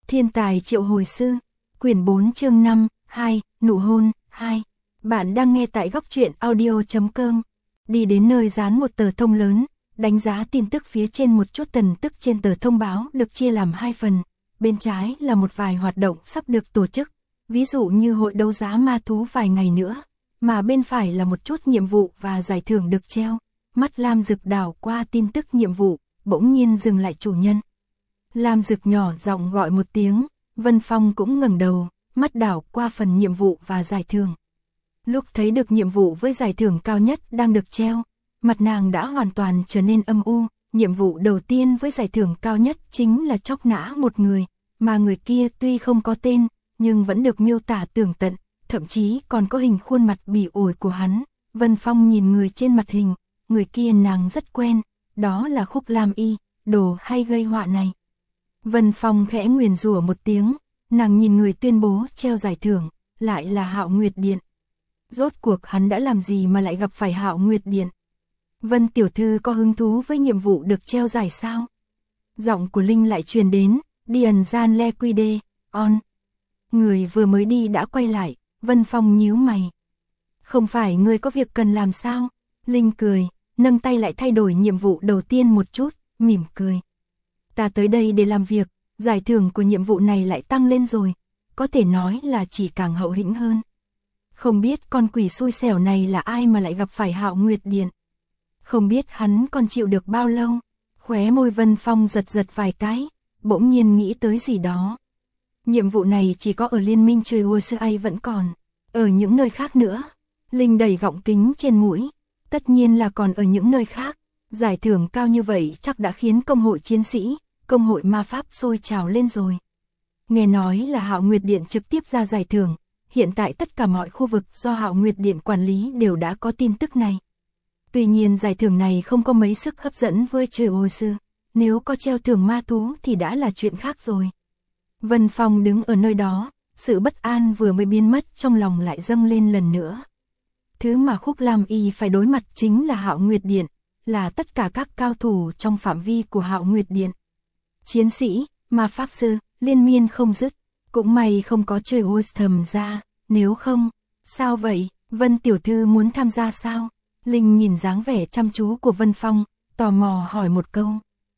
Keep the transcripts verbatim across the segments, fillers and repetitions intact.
Thiên tài triệu hồi sư, quyển bốn chương năm, hai, nụ hôn, hai. Bạn đang nghe tại góc truyện audio chấm com. Đi đến nơi dán một tờ thông lớn, đánh giá tin tức phía trên một chút. Tần tức trên tờ thông báo được chia làm hai phần, bên trái là một vài hoạt động sắp được tổ chức, ví dụ như hội đấu giá ma thú vài ngày nữa, mà bên phải là một chút nhiệm vụ và giải thưởng được treo. Mắt Lam Dực đảo qua tin tức nhiệm vụ, bỗng nhiên dừng lại. Chủ nhân. Lam Dực nhỏ giọng gọi một tiếng, Vân Phong cũng ngẩng đầu, mắt đảo qua phần nhiệm vụ và giải thưởng. Lúc thấy được nhiệm vụ với giải thưởng cao nhất đang được treo, mặt nàng đã hoàn toàn trở nên âm u. Nhiệm vụ đầu tiên với giải thưởng cao nhất chính là chóc nã một người, mà người kia tuy không có tên, nhưng vẫn được miêu tả tường tận, thậm chí còn có hình khuôn mặt bỉ ổi của hắn. Vân Phong nhìn người trên mặt hình, người kia nàng rất quen, đó là Khúc Lam Y, đồ hay gây họa này. Vân Phong khẽ nguyền rủa một tiếng, nàng nhìn người tuyên bố treo giải thưởng, lại là Hạo Nguyệt Điện. Rốt cuộc hắn đã làm gì mà lại gặp phải Hạo Nguyệt Điện? Vân tiểu thư có hứng thú với nhiệm vụ được treo giải sao? Giọng của Linh lại truyền đến, Điền Gian Le Quy Đê, on. Người vừa mới đi đã quay lại, Vân Phong nhíu mày. Không phải người có việc cần làm sao? Linh cười, nâng tay lại thay đổi nhiệm vụ đầu tiên một chút, mỉm cười. Ta tới đây để làm việc, giải thưởng của nhiệm vụ này lại tăng lên rồi, có thể nói là chỉ càng hậu hĩnh hơn. Không biết con quỷ xui xẻo này là ai mà lại gặp phải Hạo Nguyệt Điện. Không biết hắn còn chịu được bao lâu. Khóe môi Vân Phong giật giật vài cái, bỗng nhiên nghĩ tới gì đó. Nhiệm vụ này chỉ có ở Liên minh Trời Ua Sư Ai vẫn còn, ở những nơi khác nữa. Linh đẩy gọng kính trên mũi, tất nhiên là còn ở những nơi khác. Giải thưởng cao như vậy chắc đã khiến công hội chiến sĩ, công hội ma pháp sôi trào lên rồi. Nghe nói là Hạo Nguyệt Điện trực tiếp ra giải thưởng, hiện tại tất cả mọi khu vực do Hạo Nguyệt Điện quản lý đều đã có tin tức này. Tuy nhiên giải thưởng này không có mấy sức hấp dẫn với Trời Ua Sư, nếu có treo thưởng ma thú thì đã là chuyện khác rồi. Vân Phong đứng ở nơi đó, sự bất an vừa mới biến mất trong lòng lại dâng lên lần nữa. Thứ mà Khúc Lam Y phải đối mặt chính là Hạo Nguyệt Điện, là tất cả các cao thủ trong phạm vi của Hạo Nguyệt Điện. Chiến sĩ, ma pháp sư, liên miên không dứt, cũng may không có Trời Ua thầm ra, nếu không, sao vậy, Vân tiểu thư muốn tham gia sao? Linh nhìn dáng vẻ chăm chú của Vân Phong, tò mò hỏi một câu.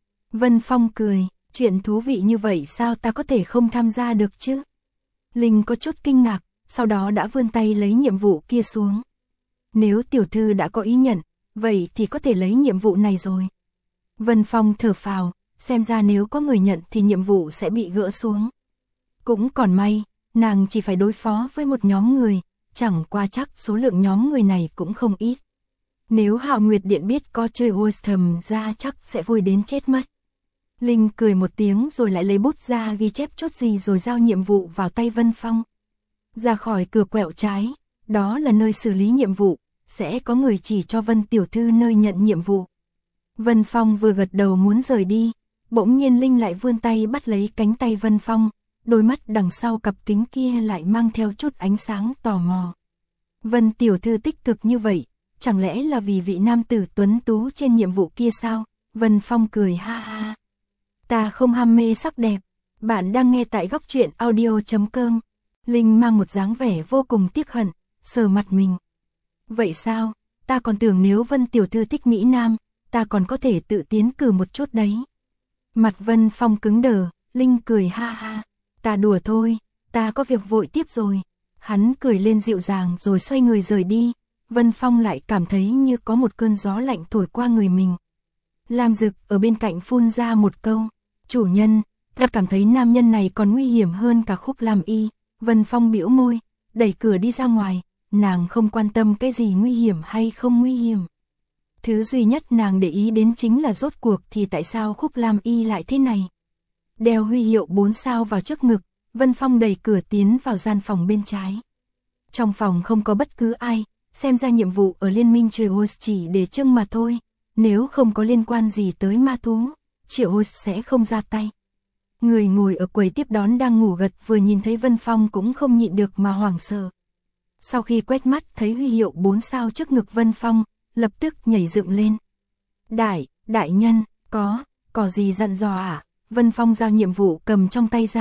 Vân Phong cười, chuyện thú vị như vậy sao ta có thể không tham gia được chứ? Linh có chút kinh ngạc, sau đó đã vươn tay lấy nhiệm vụ kia xuống. Nếu tiểu thư đã có ý nhận, vậy thì có thể lấy nhiệm vụ này rồi. Vân Phong thở phào, xem ra nếu có người nhận thì nhiệm vụ sẽ bị gỡ xuống. Cũng còn may, nàng chỉ phải đối phó với một nhóm người, chẳng qua chắc số lượng nhóm người này cũng không ít. Nếu Hạo Nguyệt Điện biết có Trời Ua thầm ra chắc sẽ vui đến chết mất. Linh cười một tiếng rồi lại lấy bút ra ghi chép chốt gì rồi giao nhiệm vụ vào tay Vân Phong. Ra khỏi cửa quẹo trái, đó là nơi xử lý nhiệm vụ, sẽ có người chỉ cho Vân tiểu thư nơi nhận nhiệm vụ. Vân Phong vừa gật đầu muốn rời đi, bỗng nhiên Linh lại vươn tay bắt lấy cánh tay Vân Phong, đôi mắt đằng sau cặp kính kia lại mang theo chút ánh sáng tò mò. Vân tiểu thư tích cực như vậy, chẳng lẽ là vì vị nam tử tuấn tú trên nhiệm vụ kia sao? Vân Phong cười ha ha. Ta không ham mê sắc đẹp. Bạn đang nghe tại góc truyện audio chấm com. Linh mang một dáng vẻ vô cùng tiếc hận, sờ mặt mình. Vậy sao? Ta còn tưởng nếu Vân tiểu thư thích Mỹ Nam, ta còn có thể tự tiến cử một chút đấy. Mặt Vân Phong cứng đờ, Linh cười ha ha. Ta đùa thôi, ta có việc vội tiếp rồi. Hắn cười lên dịu dàng rồi xoay người rời đi. Vân Phong lại cảm thấy như có một cơn gió lạnh thổi qua người mình. Lam Dực ở bên cạnh phun ra một câu. Chủ nhân, ta cảm thấy nam nhân này còn nguy hiểm hơn cả Khúc Lam Y. Vân Phong bĩu môi, đẩy cửa đi ra ngoài. Nàng không quan tâm cái gì nguy hiểm hay không nguy hiểm. Thứ duy nhất nàng để ý đến chính là rốt cuộc thì tại sao Khúc Lam Y lại thế này. Đeo huy hiệu bốn sao vào trước ngực, Vân Phong đẩy cửa tiến vào gian phòng bên trái. Trong phòng không có bất cứ ai, xem ra nhiệm vụ ở Liên minh Trời Ua chỉ để trưng mà thôi. Nếu không có liên quan gì tới ma thú, Trời Ua sẽ không ra tay. Người ngồi ở quầy tiếp đón đang ngủ gật vừa nhìn thấy Vân Phong cũng không nhịn được mà hoảng sợ. Sau khi quét mắt thấy huy hiệu bốn sao trước ngực Vân Phong, lập tức nhảy dựng lên. Đại, đại nhân, có, có gì dặn dò à? Vân Phong giao nhiệm vụ cầm trong tay ra,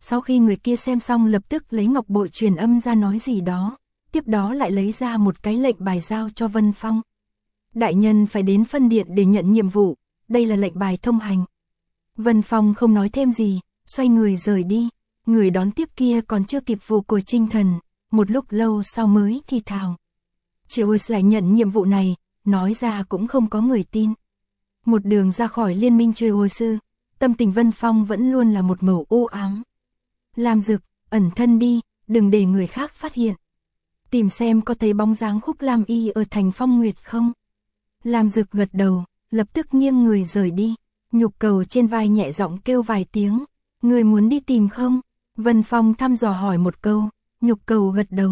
Sau khi người kia xem xong lập tức lấy ngọc bội truyền âm ra nói gì đó, tiếp đó lại lấy ra một cái lệnh bài giao cho Vân Phong. Đại nhân phải đến phân điện để nhận nhiệm vụ, đây là lệnh bài thông hành. Vân Phong không nói thêm gì, xoay người rời đi, người đón tiếp kia còn chưa kịp vụ cồi tinh thần, một lúc lâu sau mới thì thào. Triệu lại nhận nhiệm vụ này, nói ra cũng không có người tin. Một đường ra khỏi liên minh chơi hồi sư, tâm tình Vân Phong vẫn luôn là một màu u ám. Lam Dực, ẩn thân đi, đừng để người khác phát hiện. Tìm xem có thấy bóng dáng Khúc Lam Y ở thành Phong Nguyệt không? Lam Dực gật đầu, lập tức nghiêng người rời đi. Nhục Cầu trên vai nhẹ giọng kêu vài tiếng. Người muốn đi tìm không? Vân Phong thăm dò hỏi một câu, Nhục Cầu gật đầu.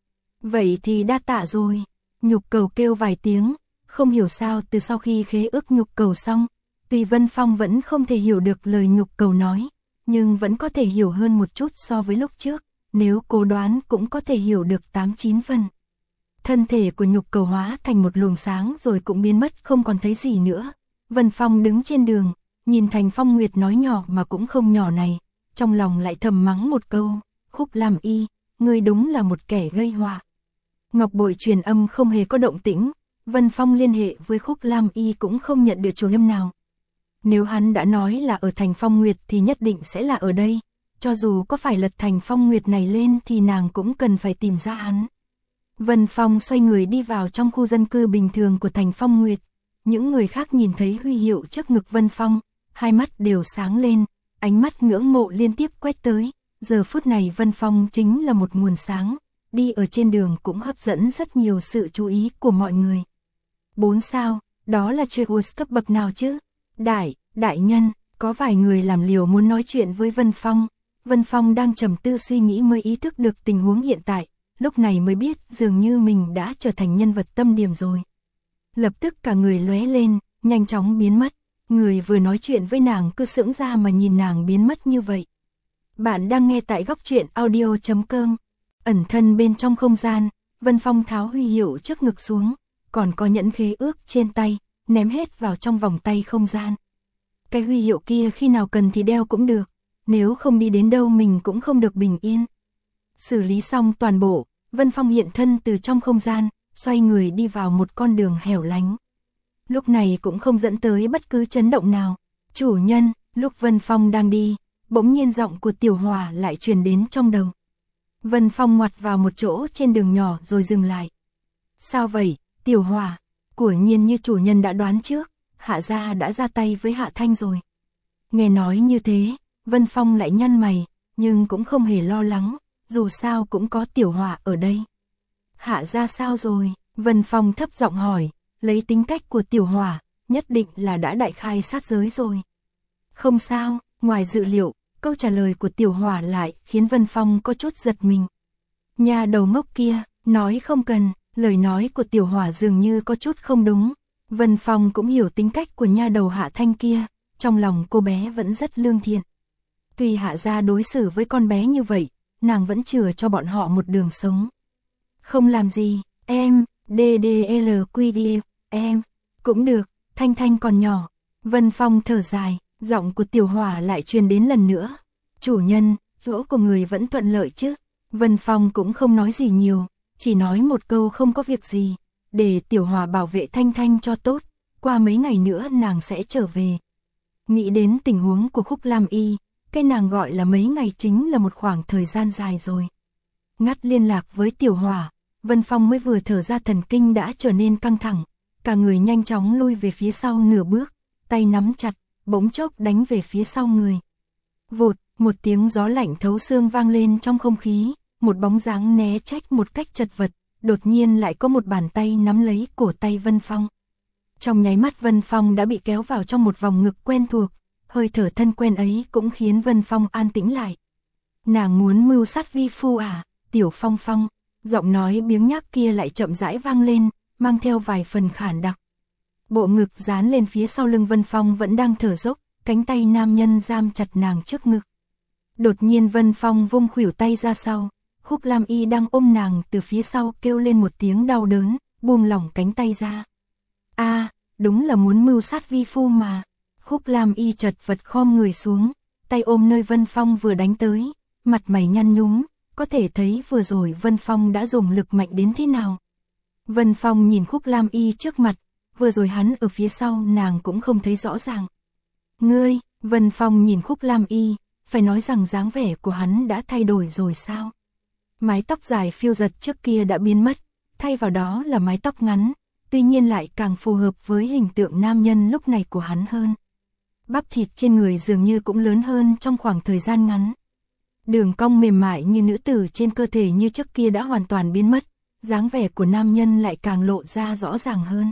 Vậy thì đa tạ rồi. Nhục Cầu kêu vài tiếng, không hiểu sao từ sau khi khế ước Nhục Cầu xong, tuy Vân Phong vẫn không thể hiểu được lời Nhục Cầu nói, nhưng vẫn có thể hiểu hơn một chút so với lúc trước, nếu cố đoán cũng có thể hiểu được tám chín phần. Thân thể của Nhục Cầu hóa thành một luồng sáng rồi cũng biến mất không còn thấy gì nữa. Vân Phong đứng trên đường, nhìn thành Phong Nguyệt nói nhỏ mà cũng không nhỏ này, trong lòng lại thầm mắng một câu, Khúc Lam Y, ngươi đúng là một kẻ gây họa. Ngọc bội truyền âm không hề có động tĩnh, Vân Phong liên hệ với Khúc Lam Y cũng không nhận được truyền âm nào. Nếu hắn đã nói là ở thành Phong Nguyệt thì nhất định sẽ là ở đây, cho dù có phải lật thành Phong Nguyệt này lên thì nàng cũng cần phải tìm ra hắn. Vân Phong xoay người đi vào trong khu dân cư bình thường của thành Phong Nguyệt, những người khác nhìn thấy huy hiệu trước ngực Vân Phong, hai mắt đều sáng lên, ánh mắt ngưỡng mộ liên tiếp quét tới, giờ phút này Vân Phong chính là một nguồn sáng, đi ở trên đường cũng hấp dẫn rất nhiều sự chú ý của mọi người. Bốn sao, đó là Cheus cấp bậc nào chứ? Đại, đại nhân, có vài người làm liều muốn nói chuyện với Vân Phong. Vân Phong đang trầm tư suy nghĩ mới ý thức được tình huống hiện tại, lúc này mới biết dường như mình đã trở thành nhân vật tâm điểm rồi. Lập tức cả người lóe lên, nhanh chóng biến mất, người vừa nói chuyện với nàng cứ sững ra mà nhìn nàng biến mất như vậy. Bạn đang nghe tại góc truyện audio chấm com. Ẩn thân bên trong không gian, Vân Phong tháo huy hiệu trước ngực xuống, còn có nhẫn khế ước trên tay, ném hết vào trong vòng tay không gian. Cái huy hiệu kia khi nào cần thì đeo cũng được, nếu không đi đến đâu mình cũng không được bình yên. Xử lý xong toàn bộ, Vân Phong hiện thân từ trong không gian, xoay người đi vào một con đường hẻo lánh. Lúc này cũng không dẫn tới bất cứ chấn động nào. Chủ nhân, lúc Vân Phong đang đi, bỗng nhiên giọng của Tiểu Hòa lại truyền đến trong đầu. Vân Phong ngoặt vào một chỗ trên đường nhỏ rồi dừng lại. Sao vậy, Tiểu Hòa? Quả nhiên như chủ nhân đã đoán trước, Hạ gia đã ra tay với Hạ Thanh rồi. Nghe nói như thế, Vân Phong lại nhăn mày, nhưng cũng không hề lo lắng, dù sao cũng có Tiểu Hòa ở đây. Hạ gia sao rồi? Vân Phong thấp giọng hỏi, lấy tính cách của Tiểu Hòa, nhất định là đã đại khai sát giới rồi. Không sao, ngoài dự liệu, câu trả lời của Tiểu Hòa lại khiến Vân Phong có chút giật mình. Nhà đầu ngốc kia, nói không cần, lời nói của Tiểu Hòa dường như có chút không đúng. Vân Phong cũng hiểu tính cách của nha đầu Hạ Thanh kia, trong lòng cô bé vẫn rất lương thiện. Tuy Hạ gia đối xử với con bé như vậy, nàng vẫn chừa cho bọn họ một đường sống. Không làm gì, em, đê đê lờ quy đê, em, cũng được, Thanh Thanh còn nhỏ. Vân Phong thở dài, giọng của Tiểu Hòa lại truyền đến lần nữa. Chủ nhân, chỗ của người vẫn thuận lợi chứ? Vân Phong cũng không nói gì nhiều, chỉ nói một câu không có việc gì, để Tiểu Hòa bảo vệ Thanh Thanh cho tốt, qua mấy ngày nữa nàng sẽ trở về. Nghĩ đến tình huống của Khúc Lam Y, cái nàng gọi là mấy ngày chính là một khoảng thời gian dài rồi. Ngắt liên lạc với Tiểu Hòa, Vân Phong mới vừa thở ra thần kinh đã trở nên căng thẳng, cả người nhanh chóng lui về phía sau nửa bước, tay nắm chặt, bỗng chốc đánh về phía sau người. Vụt, một tiếng gió lạnh thấu xương vang lên trong không khí, một bóng dáng né trách một cách chật vật, đột nhiên lại có một bàn tay nắm lấy cổ tay Vân Phong. Trong nháy mắt Vân Phong đã bị kéo vào trong một vòng ngực quen thuộc, hơi thở thân quen ấy cũng khiến Vân Phong an tĩnh lại. Nàng muốn mưu sát vi phu à, Tiểu Phong Phong, giọng nói biếng nhác kia lại chậm rãi vang lên, mang theo vài phần khản đặc. Bộ ngực dán lên phía sau lưng Vân Phong vẫn đang thở dốc, cánh tay nam nhân giam chặt nàng trước ngực. Đột nhiên Vân Phong vung khuỷu tay ra sau, Khúc Lam Y đang ôm nàng từ phía sau kêu lên một tiếng đau đớn, buông lỏng cánh tay ra. A, à, đúng là muốn mưu sát vi phu mà. Khúc Lam Y chật vật khom người xuống, tay ôm nơi Vân Phong vừa đánh tới, mặt mày nhăn nhúm, có thể thấy vừa rồi Vân Phong đã dùng lực mạnh đến thế nào. Vân Phong nhìn Khúc Lam Y trước mặt, vừa rồi hắn ở phía sau nàng cũng không thấy rõ ràng. Ngươi, Vân Phong nhìn Khúc Lam Y, phải nói rằng dáng vẻ của hắn đã thay đổi rồi sao? Mái tóc dài phiêu giật trước kia đã biến mất, thay vào đó là mái tóc ngắn, tuy nhiên lại càng phù hợp với hình tượng nam nhân lúc này của hắn hơn. Bắp thịt trên người dường như cũng lớn hơn trong khoảng thời gian ngắn. Đường cong mềm mại như nữ tử trên cơ thể như trước kia đã hoàn toàn biến mất, dáng vẻ của nam nhân lại càng lộ ra rõ ràng hơn.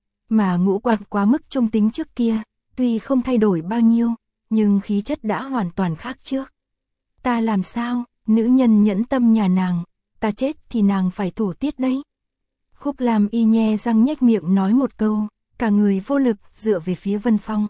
Mà ngũ quan quá mức trung tính trước kia, tuy không thay đổi bao nhiêu, nhưng khí chất đã hoàn toàn khác trước. Ta làm sao, nữ nhân nhẫn tâm nhà nàng, ta chết thì nàng phải thủ tiết đấy. Khúc Lam Y nhe răng nhếch miệng nói một câu, cả người vô lực dựa về phía Vân Phong.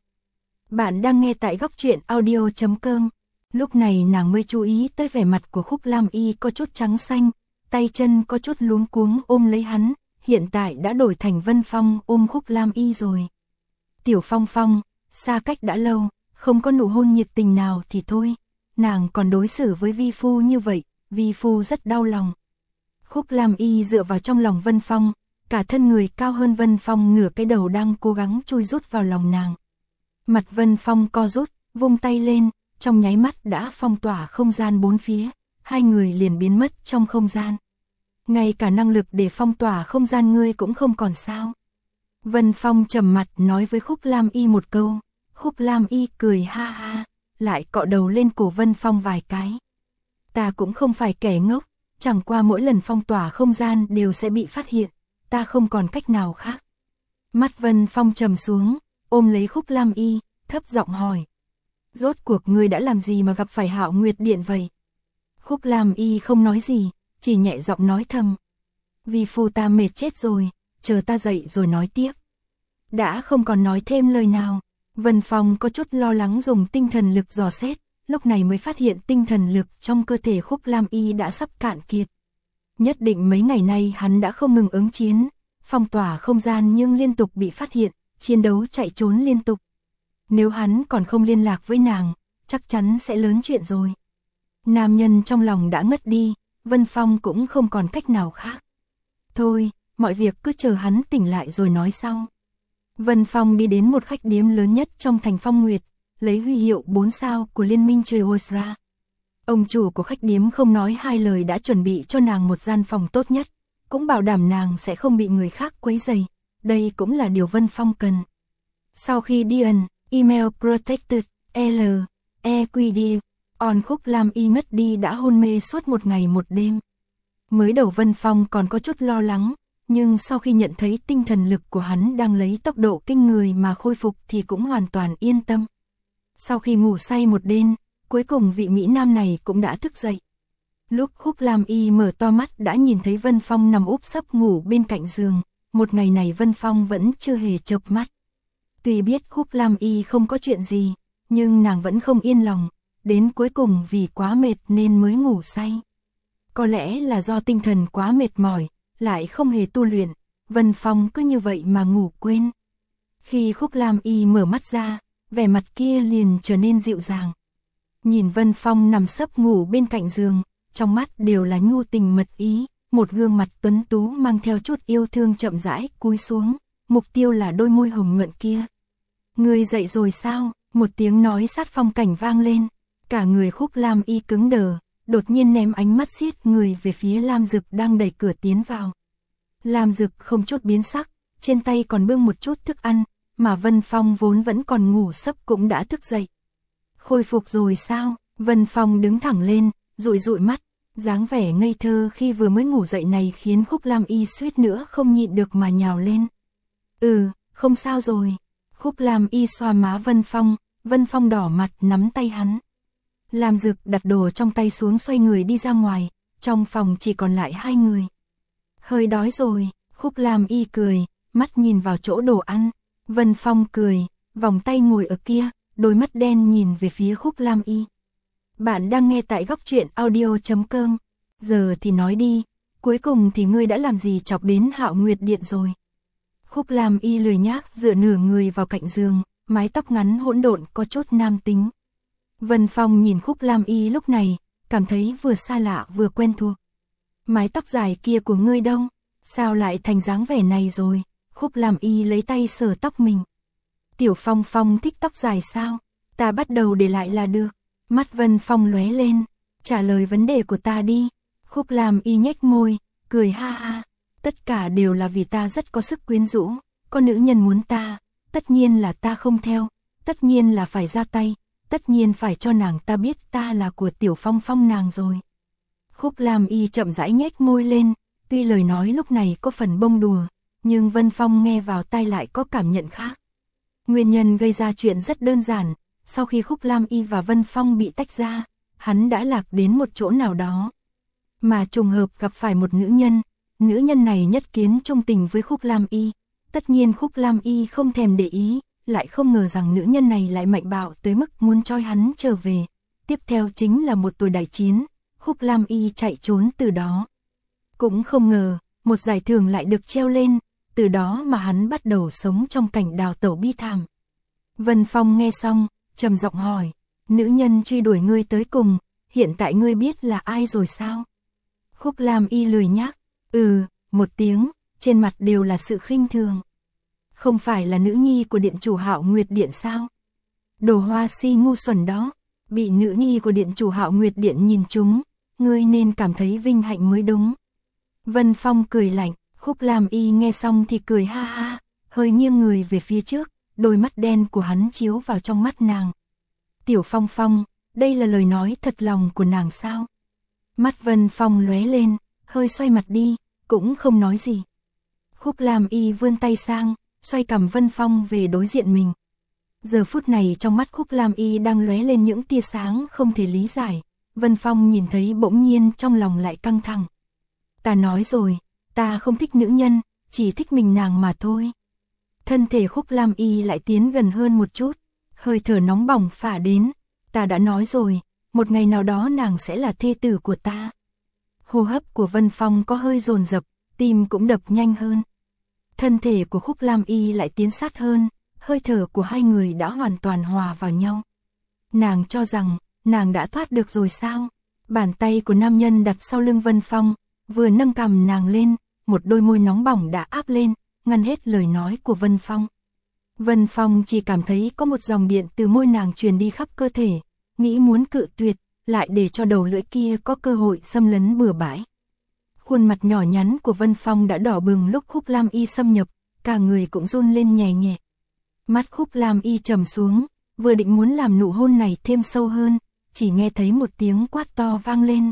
Bạn đang nghe tại góc truyện audio chấm com. Lúc này nàng mới chú ý tới vẻ mặt của Khúc Lam Y có chút trắng xanh, tay chân có chút luống cuống ôm lấy hắn, hiện tại đã đổi thành Vân Phong ôm Khúc Lam Y rồi. Tiểu Phong Phong, xa cách đã lâu, không có nụ hôn nhiệt tình nào thì thôi, nàng còn đối xử với vi phu như vậy, vi phu rất đau lòng. Khúc Lam Y dựa vào trong lòng Vân Phong, cả thân người cao hơn Vân Phong nửa cái đầu đang cố gắng chui rút vào lòng nàng. Mặt Vân Phong co rút, vung tay lên, trong nháy mắt đã phong tỏa không gian bốn phía, hai người liền biến mất trong không gian. Ngay cả năng lực để phong tỏa không gian ngươi cũng không còn sao. Vân Phong trầm mặt nói với Khúc Lam Y một câu, Khúc Lam Y cười ha ha, lại cọ đầu lên cổ Vân Phong vài cái. Ta cũng không phải kẻ ngốc, chẳng qua mỗi lần phong tỏa không gian đều sẽ bị phát hiện, ta không còn cách nào khác. Mắt Vân Phong trầm xuống, ôm lấy Khúc Lam Y, thấp giọng hỏi. Rốt cuộc ngươi đã làm gì mà gặp phải Hạo Nguyệt Điện vậy? Khúc Lam Y không nói gì, chỉ nhẹ giọng nói thầm. Vì phu ta mệt chết rồi, chờ ta dậy rồi nói tiếp. Đã không còn nói thêm lời nào, Vân Phong có chút lo lắng dùng tinh thần lực dò xét, lúc này mới phát hiện tinh thần lực trong cơ thể Khúc Lam Y đã sắp cạn kiệt. Nhất định mấy ngày nay hắn đã không ngừng ứng chiến, phong tỏa không gian nhưng liên tục bị phát hiện, chiến đấu chạy trốn liên tục. Nếu hắn còn không liên lạc với nàng, chắc chắn sẽ lớn chuyện rồi. Nam nhân trong lòng đã ngất đi, Vân Phong cũng không còn cách nào khác. Thôi, mọi việc cứ chờ hắn tỉnh lại rồi nói sau. Vân Phong đi đến một khách điếm lớn nhất trong thành Phong Nguyệt, lấy huy hiệu bốn sao của Liên minh trời Osra. Ông chủ của khách điếm không nói hai lời đã chuẩn bị cho nàng một gian phòng tốt nhất, cũng bảo đảm nàng sẽ không bị người khác quấy rầy. Đây cũng là điều Vân Phong cần. Sau khi đi ẩn, email protected, L, E Q D, on Khúc Lam Y ngất đi đã hôn mê suốt một ngày một đêm. Mới đầu Vân Phong còn có chút lo lắng, nhưng sau khi nhận thấy tinh thần lực của hắn đang lấy tốc độ kinh người mà khôi phục thì cũng hoàn toàn yên tâm. Sau khi ngủ say một đêm, cuối cùng vị Mỹ Nam này cũng đã thức dậy. Lúc Khúc Lam Y mở to mắt đã nhìn thấy Vân Phong nằm úp sấp ngủ bên cạnh giường, một ngày này Vân Phong vẫn chưa hề chợp mắt. Tuy biết Khúc Lam Y không có chuyện gì, nhưng nàng vẫn không yên lòng, đến cuối cùng vì quá mệt nên mới ngủ say. Có lẽ là do tinh thần quá mệt mỏi, lại không hề tu luyện, Vân Phong cứ như vậy mà ngủ quên. Khi Khúc Lam Y mở mắt ra, vẻ mặt kia liền trở nên dịu dàng. Nhìn Vân Phong nằm sấp ngủ bên cạnh giường, trong mắt đều là nhu tình mật ý, một gương mặt tuấn tú mang theo chút yêu thương chậm rãi cúi xuống, mục tiêu là đôi môi hồng nhuận kia. Ngươi dậy rồi sao? Một tiếng nói sát phong cảnh vang lên, cả người Khúc Lam Y cứng đờ, đột nhiên ném ánh mắt xiết người về phía Lam Dực đang đẩy cửa tiến vào. Lam Dực không chút biến sắc, trên tay còn bưng một chút thức ăn, mà Vân Phong vốn vẫn còn ngủ sấp cũng đã thức dậy. Khôi phục rồi sao? Vân Phong đứng thẳng lên, dụi dụi mắt, dáng vẻ ngây thơ khi vừa mới ngủ dậy này khiến Khúc Lam Y suýt nữa không nhịn được mà nhào lên. Ừ, không sao rồi. Khúc Lam Y xoa má Vân Phong, Vân Phong đỏ mặt nắm tay hắn. Lam Dực đặt đồ trong tay xuống xoay người đi ra ngoài, trong phòng chỉ còn lại hai người. Hơi đói rồi, Khúc Lam Y cười, mắt nhìn vào chỗ đồ ăn. Vân Phong cười, vòng tay ngồi ở kia, đôi mắt đen nhìn về phía Khúc Lam Y. Bạn đang nghe tại góc truyện audio chấm com. Giờ thì nói đi, cuối cùng thì ngươi đã làm gì chọc đến Hạo Nguyệt Điện rồi? Khúc Lam Y lười nhác dựa nửa người vào cạnh giường, mái tóc ngắn hỗn độn có chút nam tính. Vân Phong nhìn Khúc Lam Y lúc này, cảm thấy vừa xa lạ vừa quen thuộc. Mái tóc dài kia của ngươi đâu? Sao lại thành dáng vẻ này rồi? Khúc Lam Y lấy tay sờ tóc mình. Tiểu Phong Phong thích tóc dài sao? Ta bắt đầu để lại là được. Mắt Vân Phong lóe lên. Trả lời vấn đề của ta đi. Khúc Lam Y nhếch môi, cười ha ha. Tất cả đều là vì ta rất có sức quyến rũ. Có nữ nhân muốn ta, tất nhiên là ta không theo. Tất nhiên là phải ra tay. Tất nhiên phải cho nàng ta biết ta là của Tiểu Phong Phong nàng rồi. Khúc Lam Y chậm rãi nhếch môi lên. Tuy lời nói lúc này có phần bông đùa, nhưng Vân Phong nghe vào tai lại có cảm nhận khác. Nguyên nhân gây ra chuyện rất đơn giản. Sau khi Khúc Lam Y và Vân Phong bị tách ra, hắn đã lạc đến một chỗ nào đó. Mà trùng hợp gặp phải một nữ nhân. Nữ nhân này nhất kiến trung tình với Khúc Lam Y. Tất nhiên Khúc Lam Y không thèm để ý, lại không ngờ rằng nữ nhân này lại mạnh bạo tới mức muốn trói hắn trở về. Tiếp theo chính là một tuổi đại chiến, Khúc Lam Y chạy trốn từ đó. Cũng không ngờ, một giải thưởng lại được treo lên, từ đó mà hắn bắt đầu sống trong cảnh đào tẩu bi thảm. Vân Phong nghe xong, trầm giọng hỏi, nữ nhân truy đuổi ngươi tới cùng, hiện tại ngươi biết là ai rồi sao? Khúc Lam Y lười nhác, ừ, một tiếng, trên mặt đều là sự khinh thường. Không phải là nữ nhi của điện chủ Hạo Nguyệt Điện sao? Đồ hoa si ngu xuẩn đó, bị nữ nhi của điện chủ Hạo Nguyệt Điện nhìn trúng, ngươi nên cảm thấy vinh hạnh mới đúng. Vân Phong cười lạnh, Khúc Lam Y nghe xong thì cười ha ha, hơi nghiêng người về phía trước, đôi mắt đen của hắn chiếu vào trong mắt nàng. Tiểu Phong Phong, đây là lời nói thật lòng của nàng sao? Mắt Vân Phong lóe lên, hơi xoay mặt đi, cũng không nói gì. Khúc Lam Y vươn tay sang, xoay cằm Vân Phong về đối diện mình. Giờ phút này trong mắt Khúc Lam Y đang lóe lên những tia sáng không thể lý giải. Vân Phong nhìn thấy bỗng nhiên trong lòng lại căng thẳng. Ta nói rồi, ta không thích nữ nhân, chỉ thích mình nàng mà thôi. Thân thể Khúc Lam Y lại tiến gần hơn một chút, hơi thở nóng bỏng phả đến. Ta đã nói rồi, một ngày nào đó nàng sẽ là thê tử của ta. Hô hấp của Vân Phong có hơi dồn dập, tim cũng đập nhanh hơn. Thân thể của Khúc Lam Y lại tiến sát hơn, hơi thở của hai người đã hoàn toàn hòa vào nhau. Nàng cho rằng, nàng đã thoát được rồi sao? Bàn tay của nam nhân đặt sau lưng Vân Phong, vừa nâng cằm nàng lên, một đôi môi nóng bỏng đã áp lên, ngăn hết lời nói của Vân Phong. Vân Phong chỉ cảm thấy có một dòng điện từ môi nàng truyền đi khắp cơ thể, nghĩ muốn cự tuyệt, lại để cho đầu lưỡi kia có cơ hội xâm lấn bừa bãi. Khuôn mặt nhỏ nhắn của Vân Phong đã đỏ bừng lúc Khúc Lam Y xâm nhập, cả người cũng run lên nhẹ nhẹ. Mắt Khúc Lam Y trầm xuống, vừa định muốn làm nụ hôn này thêm sâu hơn, chỉ nghe thấy một tiếng quát to vang lên.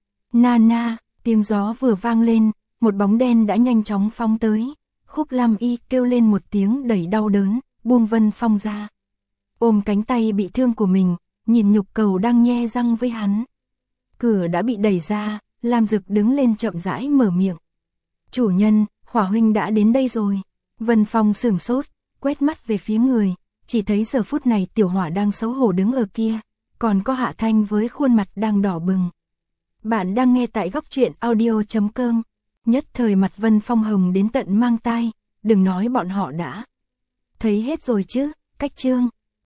Na na, tiếng gió vừa vang lên, một bóng đen đã nhanh chóng phóng tới. Khúc Lam Y kêu lên một tiếng đầy đau đớn, buông Vân Phong ra. Ôm cánh tay bị thương của mình, nhìn nhục cầu đang nhe răng với hắn. Cửa đã bị đẩy ra, Lam Dực đứng lên chậm rãi mở miệng. Chủ nhân, Hỏa huynh đã đến đây rồi. Vân Phong sửng sốt, quét mắt về phía người, chỉ thấy giờ phút này Tiểu Hỏa đang xấu hổ đứng ở kia, còn có Hạ Thanh với khuôn mặt đang đỏ bừng. Bạn đang nghe tại góc truyện audio chấm com. Nhất thời mặt Vân Phong hồng đến tận mang tai, đừng nói bọn họ đã thấy hết rồi chứ. Cách chương